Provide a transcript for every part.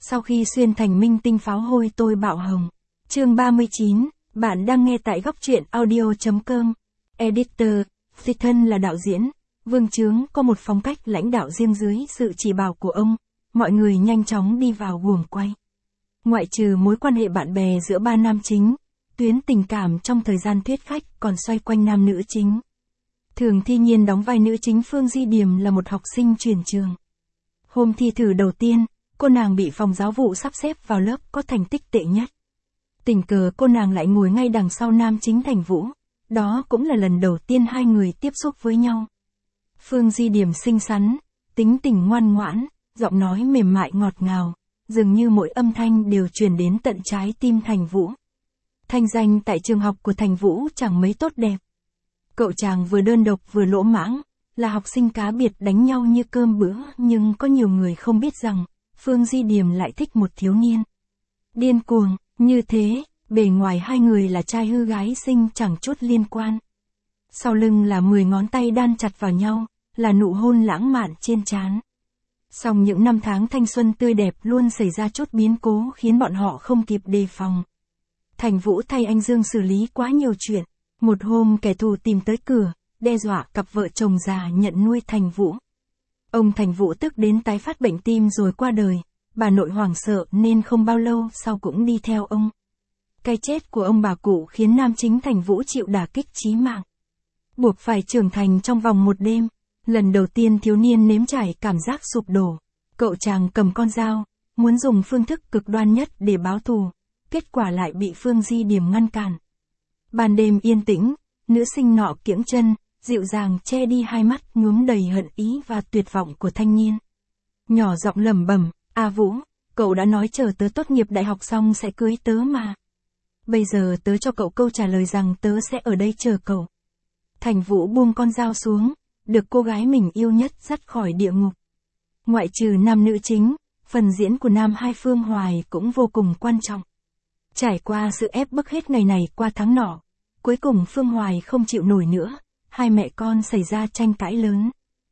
Sau khi xuyên thành minh tinh pháo hôi tôi bạo hồng. Chương 39, bạn đang nghe tại góc truyện audio.com. Editor, Stephen là đạo diễn. Vương Chướng có một phong cách lãnh đạo riêng dưới sự chỉ bảo của ông. Mọi người nhanh chóng đi vào guồng quay. Ngoại trừ mối quan hệ bạn bè giữa ba nam chính, tuyến tình cảm trong thời gian thuyết khách còn xoay quanh nam nữ chính. Thường Thi Nhiên đóng vai nữ chính Phương Di Điềm là một học sinh chuyển trường. Hôm thi thử đầu tiên, cô nàng bị phòng giáo vụ sắp xếp vào lớp có thành tích tệ nhất. Tình cờ cô nàng lại ngồi ngay đằng sau nam chính Thành Vũ. Đó cũng là lần đầu tiên hai người tiếp xúc với nhau. Phương Di Điềm xinh xắn, tính tình ngoan ngoãn, giọng nói mềm mại ngọt ngào, dường như mỗi âm thanh đều truyền đến tận trái tim Thành Vũ. Thanh danh tại trường học của Thành Vũ chẳng mấy tốt đẹp. Cậu chàng vừa đơn độc vừa lỗ mãng, là học sinh cá biệt đánh nhau như cơm bữa, nhưng có nhiều người không biết rằng, Phương Di Điềm lại thích một thiếu niên. Điên cuồng, như thế, bề ngoài hai người là trai hư gái xinh chẳng chút liên quan. Sau lưng là 10 ngón tay đan chặt vào nhau, là nụ hôn lãng mạn trên trán. Song những năm tháng thanh xuân tươi đẹp luôn xảy ra chút biến cố khiến bọn họ không kịp đề phòng. Thành Vũ thay anh Dương xử lý quá nhiều chuyện. Một hôm kẻ thù tìm tới cửa, đe dọa cặp vợ chồng già nhận nuôi Thành Vũ. Ông Thành Vũ tức đến tái phát bệnh tim rồi qua đời, bà nội hoảng sợ nên không bao lâu sau cũng đi theo ông. Cái chết của ông bà cụ khiến nam chính Thành Vũ chịu đả kích chí mạng. Buộc phải trưởng thành trong vòng một đêm, lần đầu tiên thiếu niên nếm trải cảm giác sụp đổ. Cậu chàng cầm con dao, muốn dùng phương thức cực đoan nhất để báo thù, kết quả lại bị Phương Di Điềm ngăn cản. Ban đêm yên tĩnh, nữ sinh nọ kiễng chân, dịu dàng che đi hai mắt nhuốm đầy hận ý và tuyệt vọng của thanh niên. Nhỏ giọng lẩm bẩm, "A Vũ, cậu đã nói chờ tớ tốt nghiệp đại học xong sẽ cưới tớ mà. Bây giờ tớ cho cậu câu trả lời rằng tớ sẽ ở đây chờ cậu." Thành Vũ buông con dao xuống, được cô gái mình yêu nhất dắt khỏi địa ngục. Ngoại trừ nam nữ chính, phần diễn của nam hai Phương Hoài cũng vô cùng quan trọng. Trải qua sự ép bức hết ngày này qua tháng nọ, cuối cùng Phương Hoài không chịu nổi nữa, hai mẹ con xảy ra tranh cãi lớn.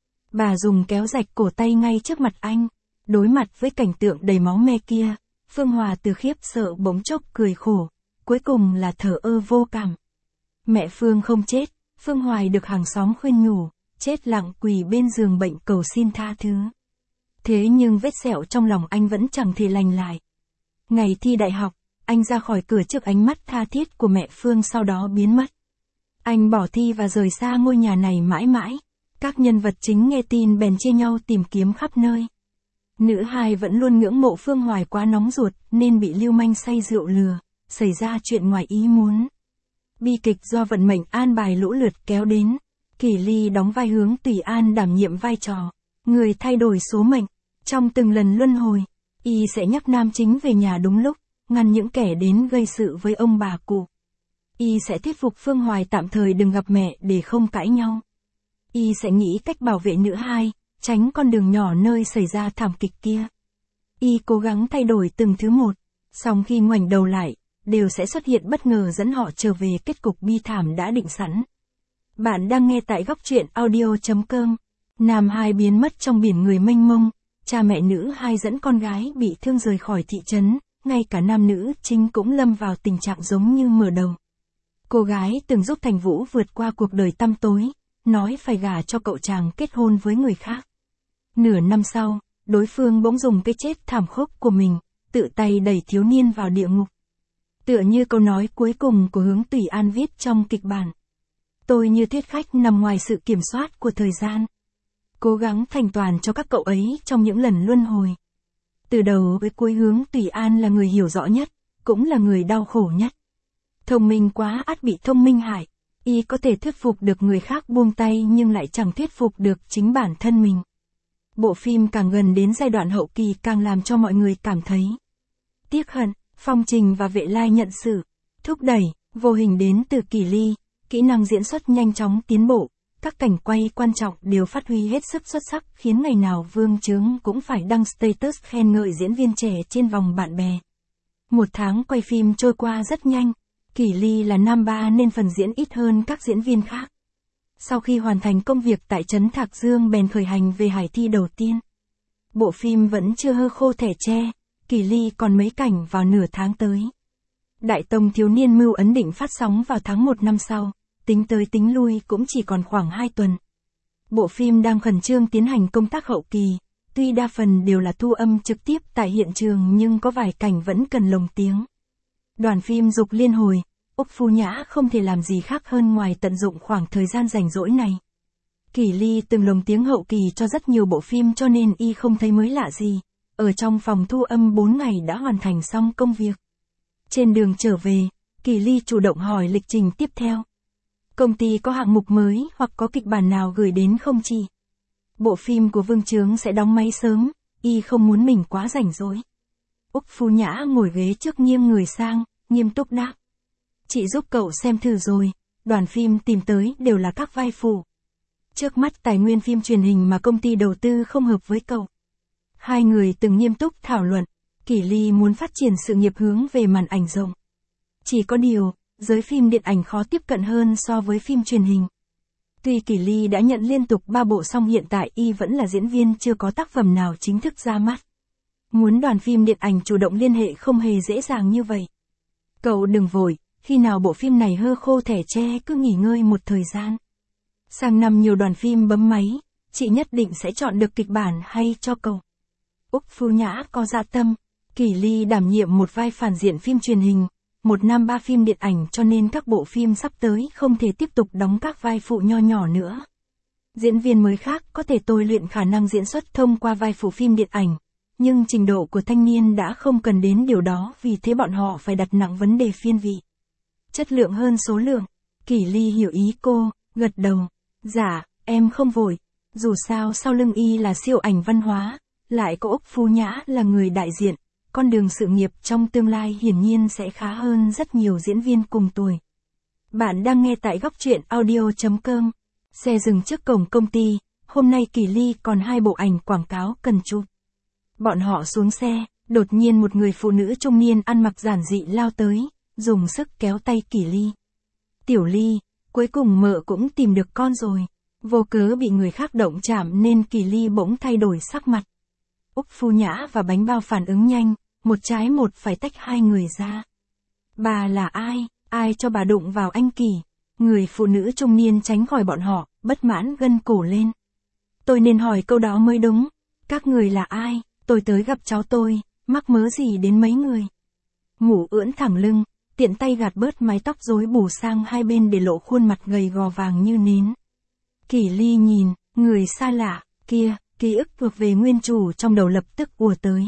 Bà dùng kéo rạch cổ tay ngay trước mặt anh, đối mặt với cảnh tượng đầy máu me kia, Phương Hòa từ khiếp sợ bỗng chốc cười khổ, cuối cùng là thờ ơ vô cảm. Mẹ Phương không chết, Phương Hoài được hàng xóm khuyên nhủ, chết lặng quỳ bên giường bệnh cầu xin tha thứ. Thế nhưng vết sẹo trong lòng anh vẫn chẳng thể lành lại. Ngày thi đại học, anh ra khỏi cửa trước ánh mắt tha thiết của mẹ Phương sau đó biến mất. Anh bỏ thi và rời xa ngôi nhà này mãi mãi. Các nhân vật chính nghe tin bèn chia nhau tìm kiếm khắp nơi. Nữ hai vẫn luôn ngưỡng mộ Phương Hoài quá nóng ruột nên bị lưu manh say rượu lừa, xảy ra chuyện ngoài ý muốn. Bi kịch do vận mệnh an bài lũ lượt kéo đến. Kỳ Ly đóng vai Hướng Tùy An đảm nhiệm vai trò người thay đổi số mệnh. Trong từng lần luân hồi, y sẽ nhắc nam chính về nhà đúng lúc, ngăn những kẻ đến gây sự với ông bà cụ. Y sẽ thuyết phục Phương Hoài tạm thời đừng gặp mẹ để không cãi nhau. Y sẽ nghĩ cách bảo vệ nữ hai, tránh con đường nhỏ nơi xảy ra thảm kịch kia. Y cố gắng thay đổi từng thứ một, song khi ngoảnh đầu lại, đều sẽ xuất hiện bất ngờ dẫn họ trở về kết cục bi thảm đã định sẵn. Bạn đang nghe tại góc truyện audio.com. Nam hai biến mất trong biển người mênh mông, cha mẹ nữ hai dẫn con gái bị thương rời khỏi thị trấn, ngay cả nam nữ chính cũng lâm vào tình trạng giống như mở đầu. Cô gái từng giúp Thành Vũ vượt qua cuộc đời tăm tối, nói phải gả cho cậu chàng kết hôn với người khác. Nửa năm sau, đối phương bỗng dùng cái chết thảm khốc của mình, tự tay đẩy thiếu niên vào địa ngục. Tựa như câu nói cuối cùng của Hướng Tùy An viết trong kịch bản. Tôi như thuyết khách nằm ngoài sự kiểm soát của thời gian. Cố gắng thành toàn cho các cậu ấy trong những lần luân hồi. Từ đầu với cuối Hướng Tùy An là người hiểu rõ nhất, cũng là người đau khổ nhất. Thông minh quá ắt bị thông minh hại. Y có thể thuyết phục được người khác buông tay nhưng lại chẳng thuyết phục được chính bản thân mình. Bộ phim càng gần đến giai đoạn hậu kỳ càng làm cho mọi người cảm thấy tiếc hận. Phong Trình và Vệ Lai nhận sự thúc đẩy, vô hình đến từ Kỳ Ly, kỹ năng diễn xuất nhanh chóng tiến bộ, các cảnh quay quan trọng đều phát huy hết sức xuất sắc khiến ngày nào Vương Chướng cũng phải đăng status khen ngợi diễn viên trẻ trên vòng bạn bè. Một tháng quay phim trôi qua rất nhanh, Kỳ Ly là nam ba nên phần diễn ít hơn các diễn viên khác. Sau khi hoàn thành công việc tại trấn Thạc Dương bèn khởi hành về hải thi đầu tiên. Bộ phim vẫn chưa hơ khô thẻ tre, Kỳ Ly còn mấy cảnh vào nửa tháng tới. Đại Tông Thiếu Niên Mưu ấn định phát sóng vào tháng 1 năm sau, tính tới tính lui cũng chỉ còn khoảng 2 tuần. Bộ phim đang khẩn trương tiến hành công tác hậu kỳ, tuy đa phần đều là thu âm trực tiếp tại hiện trường nhưng có vài cảnh vẫn cần lồng tiếng. Đoàn phim dục liên hồi, Úc Phu Nhã không thể làm gì khác hơn ngoài tận dụng khoảng thời gian rảnh rỗi này. Kỳ Ly từng lồng tiếng hậu kỳ cho rất nhiều bộ phim cho nên y không thấy mới lạ gì. Ở trong phòng thu âm 4 ngày đã hoàn thành xong công việc. Trên đường trở về, Kỳ Ly chủ động hỏi lịch trình tiếp theo. Công ty có hạng mục mới hoặc có kịch bản nào gửi đến không chị? Bộ phim của Vương Chướng sẽ đóng máy sớm, y không muốn mình quá rảnh rỗi. Úc Phu Nhã ngồi ghế trước nghiêng người sang, nghiêm túc đáp. Chị giúp cậu xem thử rồi, đoàn phim tìm tới đều là các vai phụ. Trước mắt tài nguyên phim truyền hình mà công ty đầu tư không hợp với cậu. Hai người từng nghiêm túc thảo luận, Kỳ Ly muốn phát triển sự nghiệp hướng về màn ảnh rộng. Chỉ có điều, giới phim điện ảnh khó tiếp cận hơn so với phim truyền hình. Tuy Kỳ Ly đã nhận liên tục 3 bộ song hiện tại y vẫn là diễn viên chưa có tác phẩm nào chính thức ra mắt. Muốn đoàn phim điện ảnh chủ động liên hệ không hề dễ dàng như vậy. Cậu đừng vội, khi nào bộ phim này hơ khô thẻ tre cứ nghỉ ngơi một thời gian. Sang năm nhiều đoàn phim bấm máy, chị nhất định sẽ chọn được kịch bản hay cho cậu. Úc Phu Nhã có dạ tâm, Kỳ Ly đảm nhiệm một vai phản diện phim truyền hình, 1 năm 3 phim điện ảnh cho nên các bộ phim sắp tới không thể tiếp tục đóng các vai phụ nho nhỏ nữa. Diễn viên mới khác có thể tôi luyện khả năng diễn xuất thông qua vai phụ phim điện ảnh, nhưng trình độ của thanh niên đã không cần đến điều đó vì thế bọn họ phải đặt nặng vấn đề phiên vị. Chất lượng hơn số lượng, Kỳ Ly hiểu ý cô, gật đầu. Dạ, em không vội, dù sao sau lưng y là siêu ảnh văn hóa, lại có Úc Phu Nhã là người đại diện, con đường sự nghiệp trong tương lai hiển nhiên sẽ khá hơn rất nhiều diễn viên cùng tuổi. Bạn đang nghe tại góc truyện audio.com. Xe dừng trước cổng công ty, hôm nay Kỳ Ly còn 2 bộ ảnh quảng cáo cần chụp. Bọn họ xuống xe, đột nhiên một người phụ nữ trung niên ăn mặc giản dị lao tới, dùng sức kéo tay Kỳ Ly. Tiểu Ly, cuối cùng mợ cũng tìm được con rồi. Vô cớ bị người khác động chạm nên Kỳ Ly bỗng thay đổi sắc mặt. Úc Phu Nhã và bánh bao phản ứng nhanh, một trái một phải tách hai người ra. Bà là ai? Ai cho bà đụng vào anh Kỳ? Người phụ nữ trung niên tránh khỏi bọn họ, bất mãn gân cổ lên. Tôi nên hỏi câu đó mới đúng. Các người là ai? Tôi tới gặp cháu tôi, mắc mớ gì đến mấy người? Mụ ưỡn thẳng lưng, tiện tay gạt bớt mái tóc rối bù sang hai bên để lộ khuôn mặt gầy gò vàng như nến. Kỳ Ly nhìn, người xa lạ, kia, ký ức thuộc về nguyên chủ trong đầu lập tức ùa tới.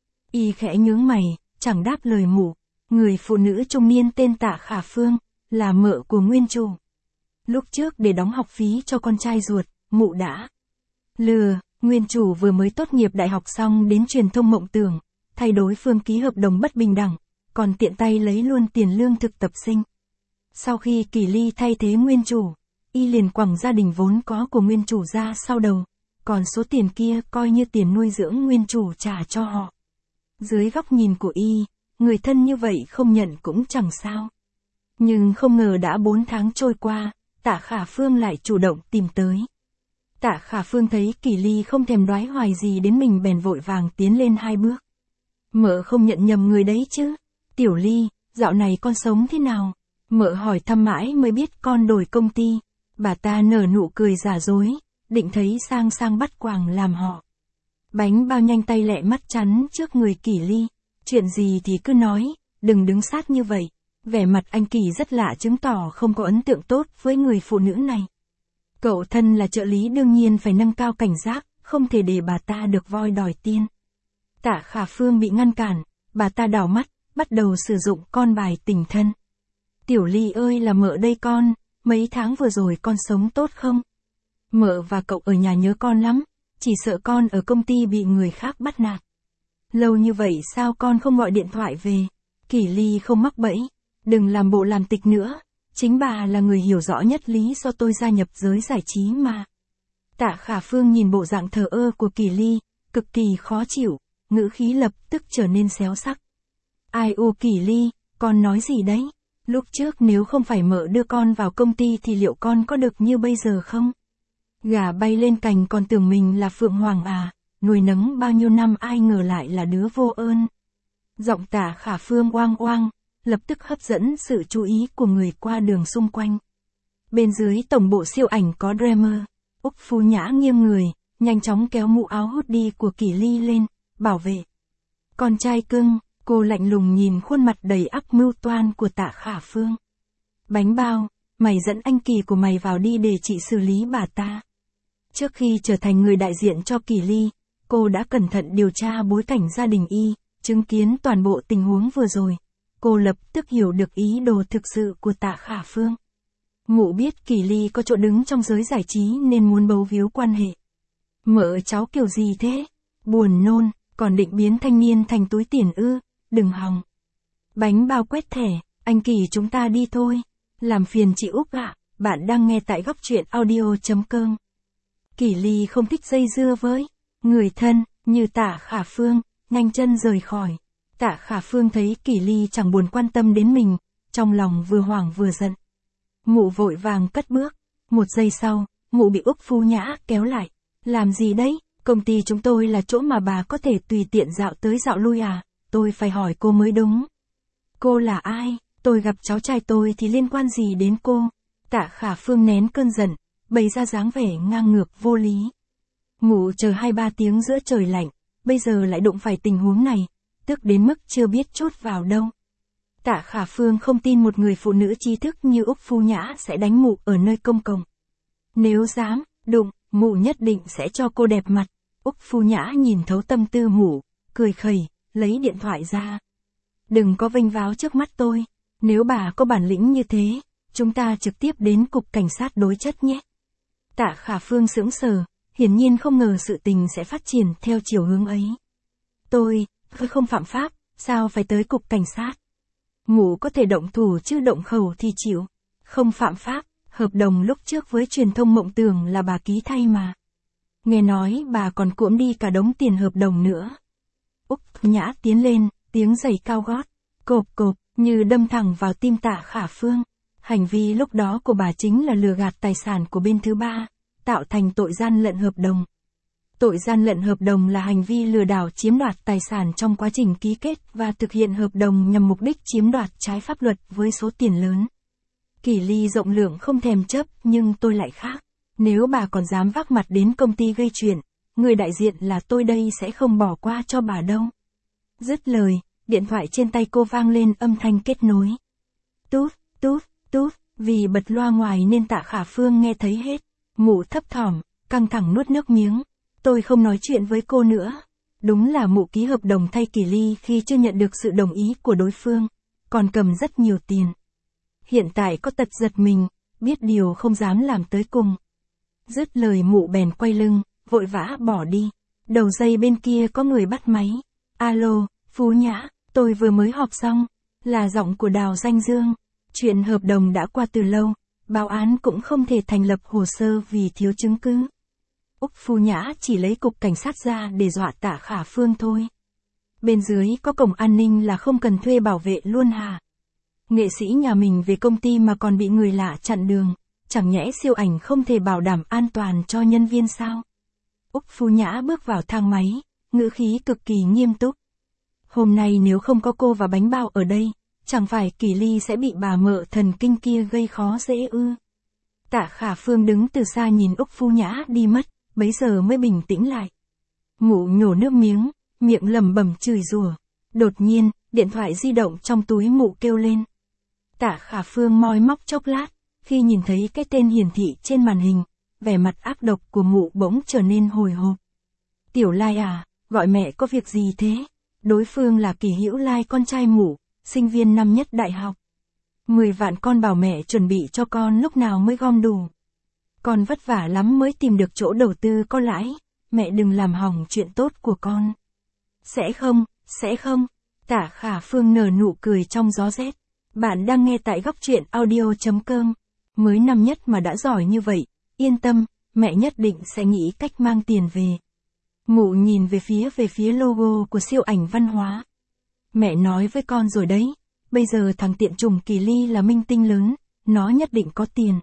Y khẽ nhướng mày, chẳng đáp lời mụ. Người phụ nữ trung niên tên Tạ Khả Phương, là mợ của nguyên chủ. Lúc trước để đóng học phí cho con trai ruột, mụ đã lừa. Nguyên chủ vừa mới tốt nghiệp đại học xong đến truyền thông mộng tưởng, thay đối phương ký hợp đồng bất bình đẳng, còn tiện tay lấy luôn tiền lương thực tập sinh. Sau khi Kỳ Ly thay thế nguyên chủ, y liền quẳng gia đình vốn có của nguyên chủ ra sau đầu, còn số tiền kia coi như tiền nuôi dưỡng nguyên chủ trả cho họ. Dưới góc nhìn của y, người thân như vậy không nhận cũng chẳng sao. Nhưng không ngờ đã 4 tháng trôi qua, Tạ Khả Phương lại chủ động tìm tới. Tạ Khả Phương thấy Kỳ Ly không thèm đoái hoài gì đến mình bèn vội vàng tiến lên 2 bước. Mợ không nhận nhầm người đấy chứ? Tiểu Ly, dạo này con sống thế nào? Mợ hỏi thăm mãi mới biết con đổi công ty. Bà ta nở nụ cười giả dối, định thấy sang sang bắt quàng làm họ. Bánh bao nhanh tay lẹ mắt chắn trước người Kỳ Ly. Chuyện gì thì cứ nói, đừng đứng sát như vậy. Vẻ mặt anh Kỳ rất lạ chứng tỏ không có ấn tượng tốt với người phụ nữ này. Cậu thân là trợ lý đương nhiên phải nâng cao cảnh giác, không thể để bà ta được voi đòi tiên. Tạ Khả Phương bị ngăn cản, bà ta đảo mắt, bắt đầu sử dụng con bài tình thân. Tiểu Ly ơi là mợ đây con, mấy tháng vừa rồi con sống tốt không? Mợ và cậu ở nhà nhớ con lắm, chỉ sợ con ở công ty bị người khác bắt nạt. Lâu như vậy sao con không gọi điện thoại về? Kỳ Ly không mắc bẫy, đừng làm bộ làm tịch nữa, chính bà là người hiểu rõ nhất lý do tôi gia nhập giới giải trí mà. Tạ Khả Phương nhìn bộ dạng thờ ơ của Kỳ Ly, cực kỳ khó chịu, ngữ khí lập tức trở nên xéo sắc. Ai ô Kỳ Ly, con nói gì đấy? Lúc trước nếu không phải mợ đưa con vào công ty thì liệu con có được như bây giờ không? Gà bay lên cành còn tưởng mình là Phượng Hoàng à, nuôi nấng bao nhiêu năm ai ngờ lại là đứa vô ơn, Giọng Tạ Khả Phương oang oang, lập tức hấp dẫn sự chú ý của người qua đường xung quanh. Bên dưới tổng bộ siêu ảnh có Dreamer. Úc Phu Nhã nghiêng người, nhanh chóng kéo mũ áo hoodie của Kỷ Ly lên, bảo vệ. Con trai cưng, cô lạnh lùng nhìn khuôn mặt đầy ắp mưu toan của Tạ Khả Phương. Bánh bao, mày dẫn anh Kỳ của mày vào đi để chị xử lý bà ta. Trước khi trở thành người đại diện cho Kỷ Ly, cô đã cẩn thận điều tra bối cảnh gia đình y, chứng kiến toàn bộ tình huống vừa rồi. Cô lập tức hiểu được ý đồ thực sự của Tạ Khả Phương. Mụ biết Kỷ Ly có chỗ đứng trong giới giải trí nên muốn bấu víu quan hệ. Mợ cháu kiểu gì thế? Buồn nôn, còn định biến thanh niên thành túi tiền ư, đừng hòng. Bánh bao quét thẻ, anh Kỳ chúng ta đi thôi. Làm phiền chị Úc ạ, bạn đang nghe tại góc truyện audio.com. Kỷ Ly không thích dây dưa với người thân, như Tạ Khả Phương, nhanh chân rời khỏi. Tạ Khả Phương thấy Kỷ Ly chẳng buồn quan tâm đến mình, trong lòng vừa hoảng vừa giận. Mụ vội vàng cất bước, 1 giây sau, mụ bị Úc Phu Nhã kéo lại. Làm gì đấy, công ty chúng tôi là chỗ mà bà có thể tùy tiện dạo tới dạo lui à, tôi phải hỏi cô mới đúng. Cô là ai, tôi gặp cháu trai tôi thì liên quan gì đến cô? Tạ Khả Phương nén cơn giận, bày ra dáng vẻ ngang ngược vô lý. Mụ chờ 2-3 tiếng giữa trời lạnh, bây giờ lại đụng phải tình huống này, tức đến mức chưa biết chốt vào đâu. Tạ Khả Phương không tin một người phụ nữ trí thức như Úc Phu Nhã sẽ đánh mụ ở nơi công cộng. Nếu dám, đụng, mụ nhất định sẽ cho cô đẹp mặt. Úc Phu Nhã nhìn thấu tâm tư mụ, cười khẩy, lấy điện thoại ra. Đừng có vênh váo trước mắt tôi, nếu bà có bản lĩnh như thế, chúng ta trực tiếp đến cục cảnh sát đối chất nhé. Tạ Khả Phương sững sờ, hiển nhiên không ngờ sự tình sẽ phát triển theo chiều hướng ấy. Tôi không phạm pháp, sao phải tới cục cảnh sát? Mụ có thể động thủ chứ động khẩu thì chịu. Không phạm pháp, hợp đồng lúc trước với truyền thông Mộng Tưởng là bà ký thay mà. Nghe nói bà còn cuỗm đi cả đống tiền hợp đồng nữa. Úc Nhã tiến lên, tiếng giày cao gót, cộp cộp, như đâm thẳng vào tim Tạ Khả Phương. Hành vi lúc đó của bà chính là lừa gạt tài sản của bên thứ ba, tạo thành tội gian lận hợp đồng. Tội gian lận hợp đồng là hành vi lừa đảo chiếm đoạt tài sản trong quá trình ký kết và thực hiện hợp đồng nhằm mục đích chiếm đoạt trái pháp luật với số tiền lớn. Kỷ Ly rộng lượng không thèm chấp, nhưng tôi lại khác. Nếu bà còn dám vác mặt đến công ty gây chuyện, người đại diện là tôi đây sẽ không bỏ qua cho bà đâu. Dứt lời, điện thoại trên tay cô vang lên âm thanh kết nối. Tút, tút, tút, vì bật loa ngoài nên Tạ Khả Phương nghe thấy hết. Mụ thấp thỏm, căng thẳng nuốt nước miếng. Tôi không nói chuyện với cô nữa. Đúng là mụ ký hợp đồng thay Kỷ Ly khi chưa nhận được sự đồng ý của đối phương, còn cầm rất nhiều tiền. Hiện tại có tật giật mình, biết điều không dám làm tới cùng. Dứt lời mụ bèn quay lưng, vội vã bỏ đi. Đầu dây bên kia có người bắt máy. Alo, Phú Nhã, tôi vừa mới họp xong. Là giọng của Đào Danh Dương. Chuyện hợp đồng đã qua từ lâu, báo án cũng không thể thành lập hồ sơ vì thiếu chứng cứ. Úc Phu Nhã chỉ lấy cục cảnh sát ra để dọa Tạ Khả Phương thôi. Bên dưới có cổng an ninh là không cần thuê bảo vệ luôn hả? Nghệ sĩ nhà mình về công ty mà còn bị người lạ chặn đường, chẳng nhẽ siêu ảnh không thể bảo đảm an toàn cho nhân viên sao? Úc Phu Nhã bước vào thang máy, ngữ khí cực kỳ nghiêm túc. Hôm nay nếu không có cô và bánh bao ở đây, chẳng phải Kỷ Ly sẽ bị bà mợ thần kinh kia gây khó dễ ư? Tạ Khả Phương đứng từ xa nhìn Úc Phu Nhã đi mất, bấy giờ mới bình tĩnh lại. Mụ nhổ nước miếng, miệng lẩm bẩm chửi rủa. Đột nhiên, điện thoại di động trong túi mụ kêu lên. Tạ Khả Phương moi móc chốc lát, khi nhìn thấy cái tên hiển thị trên màn hình, vẻ mặt ác độc của mụ bỗng trở nên hồi hộp. Tiểu Lai à, gọi mẹ có việc gì thế? Đối phương là Kỷ Hữu Lai, con trai mụ, sinh viên năm nhất đại học. 10 vạn con bảo mẹ chuẩn bị cho con lúc nào mới gom đủ. Con vất vả lắm mới tìm được chỗ đầu tư có lãi, mẹ đừng làm hỏng chuyện tốt của con. Sẽ không, Tạ Khả Phương nở nụ cười trong gió rét. Bạn đang nghe tại góc truyện audio.com. Mới năm nhất mà đã giỏi như vậy, yên tâm, mẹ nhất định sẽ nghĩ cách mang tiền về. Mụ nhìn về phía logo của siêu ảnh văn hóa. Mẹ nói với con rồi đấy, bây giờ thằng tiện chủng Kỷ Ly là minh tinh lớn, nó nhất định có tiền.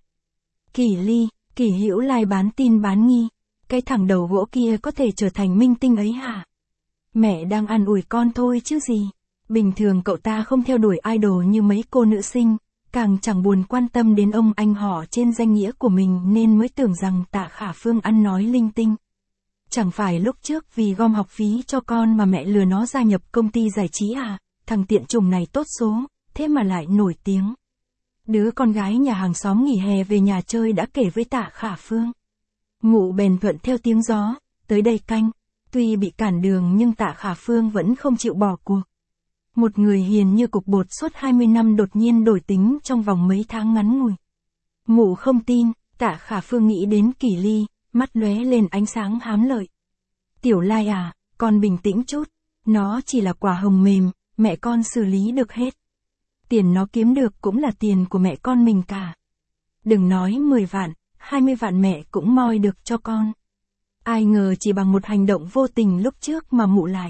Kỷ Ly, Kỷ Hữu Lai bán tin bán nghi, cái thằng đầu gỗ kia có thể trở thành minh tinh ấy hả? Mẹ đang an ủi con thôi chứ gì. Bình thường cậu ta không theo đuổi idol như mấy cô nữ sinh, càng chẳng buồn quan tâm đến ông anh họ trên danh nghĩa của mình nên mới tưởng rằng Tạ Khả Phương ăn nói linh tinh. Chẳng phải lúc trước vì gom học phí cho con mà mẹ lừa nó gia nhập công ty giải trí à, thằng tiện chủng này tốt số, thế mà lại nổi tiếng. Đứa con gái nhà hàng xóm nghỉ hè về nhà chơi đã kể với Tạ Khả Phương. Mụ bèn thuận theo tiếng gió, tới đây canh. Tuy bị cản đường nhưng Tạ Khả Phương vẫn không chịu bỏ cuộc. Một người hiền như cục bột suốt 20 năm đột nhiên đổi tính trong vòng mấy tháng ngắn ngủi. Mụ không tin, Tạ Khả Phương nghĩ đến Kỷ Ly, mắt lóe lên ánh sáng hám lợi. Tiểu Lai à, con bình tĩnh chút, nó chỉ là quả hồng mềm, mẹ con xử lý được hết. Tiền nó kiếm được cũng là tiền của mẹ con mình cả. Đừng nói 10 vạn, 20 vạn mẹ cũng moi được cho con. Ai ngờ chỉ bằng một hành động vô tình lúc trước mà mụ lại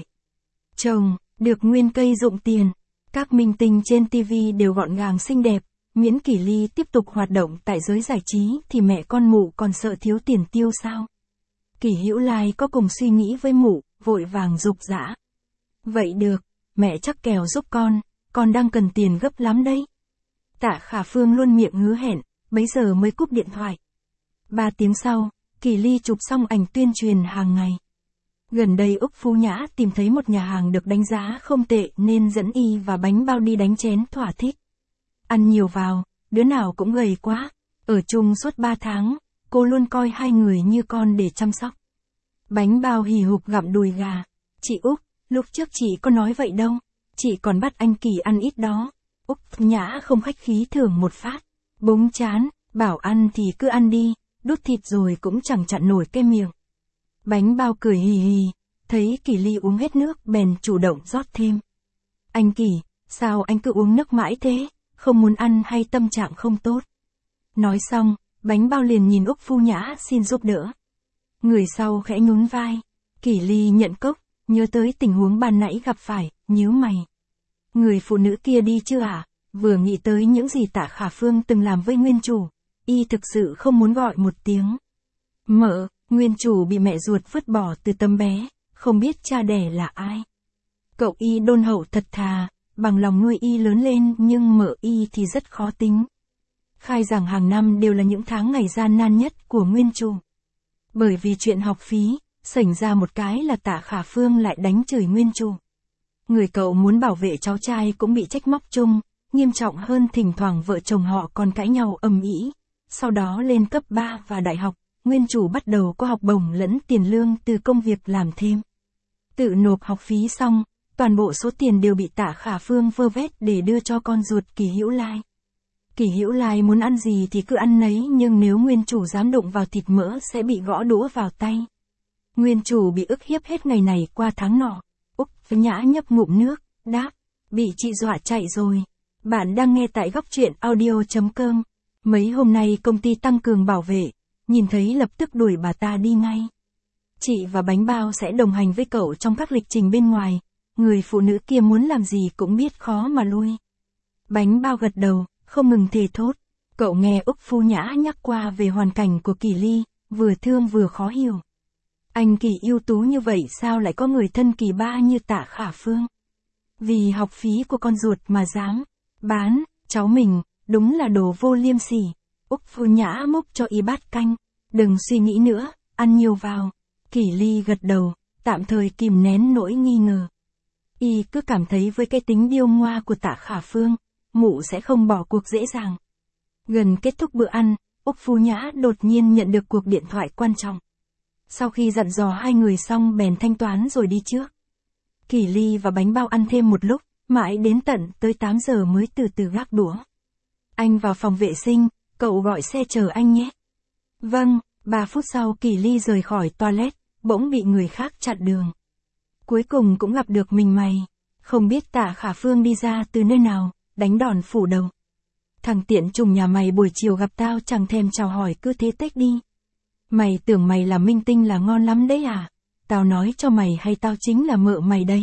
trồng được nguyên cây dụng tiền. Các minh tinh trên TV đều gọn gàng xinh đẹp, miễn Kỷ Ly tiếp tục hoạt động tại giới giải trí thì mẹ con mụ còn sợ thiếu tiền tiêu sao. Kỷ Hữu Lai có cùng suy nghĩ với mụ, vội vàng giục giã. Vậy được, mẹ chắc kèo giúp con đang cần tiền gấp lắm đấy. Tạ Khả Phương luôn miệng hứa hẹn, bấy giờ mới cúp điện thoại. 3 tiếng sau, Kỷ Ly chụp xong ảnh tuyên truyền hàng ngày. Gần đây Úc Phú Nhã tìm thấy một nhà hàng được đánh giá không tệ nên dẫn y và bánh bao đi đánh chén thỏa thích. Ăn nhiều vào, đứa nào cũng gầy quá. Ở chung suốt 3 tháng, cô luôn coi hai người như con để chăm sóc. Bánh bao hì hục gặm đùi gà. Chị Úc, lúc trước chị có nói vậy đâu. Chị còn bắt anh Kỳ ăn ít đó. Úc Nhã không khách khí thưởng một phát. Búng chán, bảo ăn thì cứ ăn đi, đút thịt rồi cũng chẳng chặn nổi cái miệng. Bánh bao cười hì hì, thấy Kỷ Ly uống hết nước bèn chủ động rót thêm. Anh Kỳ, sao anh cứ uống nước mãi thế, không muốn ăn hay tâm trạng không tốt? Nói xong, bánh bao liền nhìn Úc Phu Nhã xin giúp đỡ. Người sau khẽ nhún vai, Kỷ Ly nhận cốc, nhớ tới tình huống ban nãy gặp phải, nhíu mày. Người phụ nữ kia đi chưa à? Vừa nghĩ tới những gì Tạ Khả Phương từng làm với nguyên chủ, y thực sự không muốn gọi một tiếng. Mợ, nguyên chủ bị mẹ ruột vứt bỏ từ tấm bé, không biết cha đẻ là ai. Cậu y đôn hậu thật thà, bằng lòng nuôi y lớn lên nhưng mợ y thì rất khó tính. Khai rằng hàng năm đều là những tháng ngày gian nan nhất của nguyên chủ. Bởi vì chuyện học phí, xảy ra một cái là Tạ Khả Phương lại đánh chửi nguyên chủ. Người cậu muốn bảo vệ cháu trai cũng bị trách móc chung, nghiêm trọng hơn thỉnh thoảng vợ chồng họ còn cãi nhau ầm ĩ. Sau đó lên cấp 3 và đại học, nguyên chủ bắt đầu có học bổng lẫn tiền lương từ công việc làm thêm. Tự nộp học phí xong, toàn bộ số tiền đều bị Tạ Khả Phương vơ vét để đưa cho con ruột Kỷ Hữu Lai. Kỷ Hữu Lai muốn ăn gì thì cứ ăn nấy nhưng nếu nguyên chủ dám đụng vào thịt mỡ sẽ bị gõ đũa vào tay. Nguyên chủ bị ức hiếp hết ngày này qua tháng nọ. Úc Nhã nhấp ngụm nước, đáp, bị chị dọa chạy rồi. Bạn đang nghe tại góc truyện audio.com. Mấy hôm nay công ty tăng cường bảo vệ, nhìn thấy lập tức đuổi bà ta đi ngay. Chị và bánh bao sẽ đồng hành với cậu trong các lịch trình bên ngoài, người phụ nữ kia muốn làm gì cũng biết khó mà lui. Bánh bao gật đầu, không ngừng thề thốt. Cậu nghe Úc Phu Nhã nhắc qua về hoàn cảnh của Kỷ Ly, vừa thương vừa khó hiểu. Anh Kỳ ưu tú như vậy sao lại có người thân kỳ ba như Tạ Khả Phương? Vì học phí của con ruột mà dám bán cháu mình, đúng là đồ vô liêm sỉ. Úc Phu Nhã múc cho y bát canh, đừng suy nghĩ nữa, ăn nhiều vào. Kỷ Ly gật đầu, tạm thời kìm nén nỗi nghi ngờ. Y cứ cảm thấy với cái tính điêu ngoa của Tạ Khả Phương, mụ sẽ không bỏ cuộc dễ dàng. Gần kết thúc bữa ăn, Úc Phu Nhã đột nhiên nhận được cuộc điện thoại quan trọng. Sau khi dặn dò hai người xong bèn thanh toán rồi đi trước. Kỷ Ly và bánh bao ăn thêm một lúc, mãi đến tận tới 8 giờ mới từ từ gác đũa. Anh vào phòng vệ sinh, cậu gọi xe chờ anh nhé. Vâng, 3 phút sau Kỷ Ly rời khỏi toilet, bỗng bị người khác chặn đường. Cuối cùng cũng gặp được mình mày. Không biết Tạ Khả Phương đi ra từ nơi nào, đánh đòn phủ đầu. Thằng tiện trùng nhà mày buổi chiều gặp tao chẳng thèm chào hỏi cứ thế tếch đi. Mày tưởng mày là minh tinh là ngon lắm đấy à? Tao nói cho mày hay tao chính là mợ mày đấy.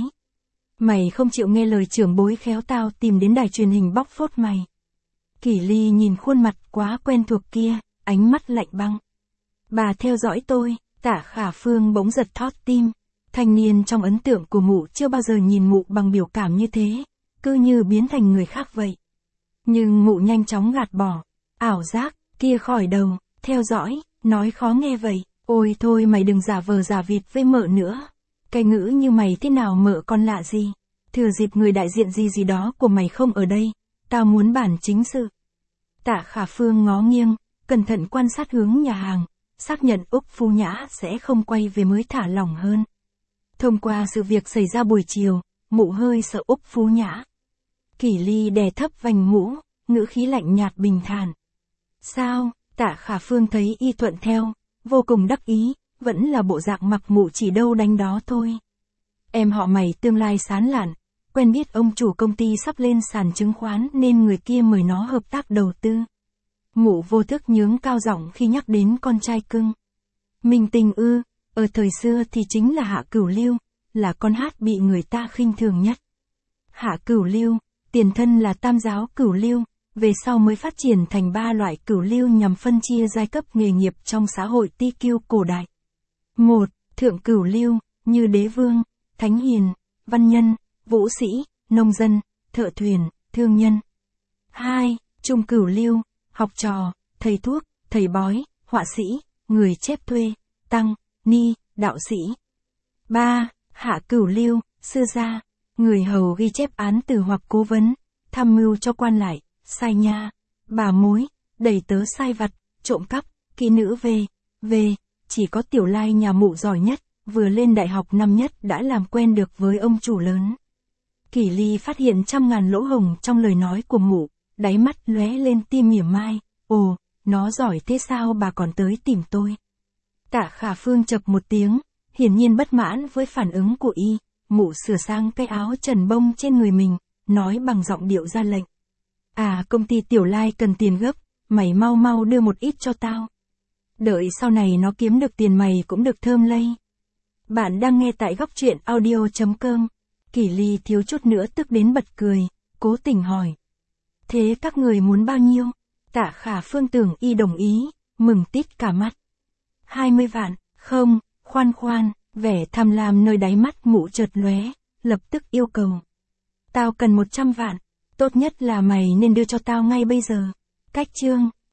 Mày không chịu nghe lời trưởng bối khéo tao tìm đến đài truyền hình bóc phốt mày. Kỷ Ly nhìn khuôn mặt quá quen thuộc kia, ánh mắt lạnh băng. Bà theo dõi tôi, Tạ Khả Phương bỗng giật thót tim. Thanh niên trong ấn tượng của mụ chưa bao giờ nhìn mụ bằng biểu cảm như thế, cứ như biến thành người khác vậy. Nhưng mụ nhanh chóng gạt bỏ ảo giác kia khỏi đầu, theo dõi, nói khó nghe vậy. Ôi thôi mày đừng giả vờ giả vịt với mợ nữa. Cái ngữ như mày thế nào mợ con lạ gì. Thừa dịp người đại diện gì đó của mày không ở đây, tao muốn bản chính sự. Tạ Khả Phương ngó nghiêng, cẩn thận quan sát hướng nhà hàng, xác nhận Úc Phú Nhã sẽ không quay về mới thả lỏng hơn. Thông qua sự việc xảy ra buổi chiều, mụ hơi sợ Úc Phú Nhã. Kỷ Ly đè thấp vành mũ, ngữ khí lạnh nhạt bình thản. Sao? Tạ Khả Phương thấy y thuận theo, vô cùng đắc ý, vẫn là bộ dạng mặc mụ chỉ đâu đánh đó thôi. Em họ mày tương lai sán lạn, quen biết ông chủ công ty sắp lên sàn chứng khoán nên người kia mời nó hợp tác đầu tư. Mụ vô thức nhướng cao giọng khi nhắc đến con trai cưng. Minh Tình ư, ở thời xưa thì chính là Hạ Cửu Lưu, là con hát bị người ta khinh thường nhất. Hạ Cửu Lưu, tiền thân là Tam giáo Cửu Lưu, về sau mới phát triển thành 3 loại Cửu Lưu nhằm phân chia giai cấp nghề nghiệp trong xã hội Ti Kiêu cổ đại. 1. Thượng Cửu Lưu, như đế vương, thánh hiền, văn nhân, vũ sĩ, nông dân, thợ thuyền, thương nhân. 2. Trung Cửu Lưu, học trò, thầy thuốc, thầy bói, họa sĩ, người chép thuê, tăng, ni, đạo sĩ. 3. Hạ Cửu Lưu, sư gia, người hầu ghi chép án từ hoặc cố vấn, tham mưu cho quan lại, sai nha, bà mối, đẩy tớ sai vặt, trộm cắp, kỹ nữ về, chỉ có Tiểu Lai nhà mụ giỏi nhất, vừa lên đại học năm nhất đã làm quen được với ông chủ lớn. Kỷ Ly phát hiện trăm ngàn lỗ hổng trong lời nói của mụ, đáy mắt lóe lên tia mỉa mai, ồ, nó giỏi thế sao bà còn tới tìm tôi. Tạ Khả Phương chập một tiếng, hiển nhiên bất mãn với phản ứng của y, mụ sửa sang cái áo trần bông trên người mình, nói bằng giọng điệu ra lệnh. À, công ty Tiểu Lai cần tiền gấp, mày mau mau đưa một ít cho tao. Đợi sau này nó kiếm được tiền mày cũng được thơm lây. Bạn đang nghe tại góc truyện audio.com. Kỷ Ly thiếu chút nữa tức đến bật cười, cố tình hỏi. Thế các người muốn bao nhiêu? Tạ Khả Phương tưởng y đồng ý, mừng tít cả mắt. 20 vạn, không, khoan, vẻ tham lam nơi đáy mắt mụ chợt lóe, lập tức yêu cầu. Tao cần 100 vạn, tốt nhất là mày nên đưa cho tao ngay bây giờ. Cách chương.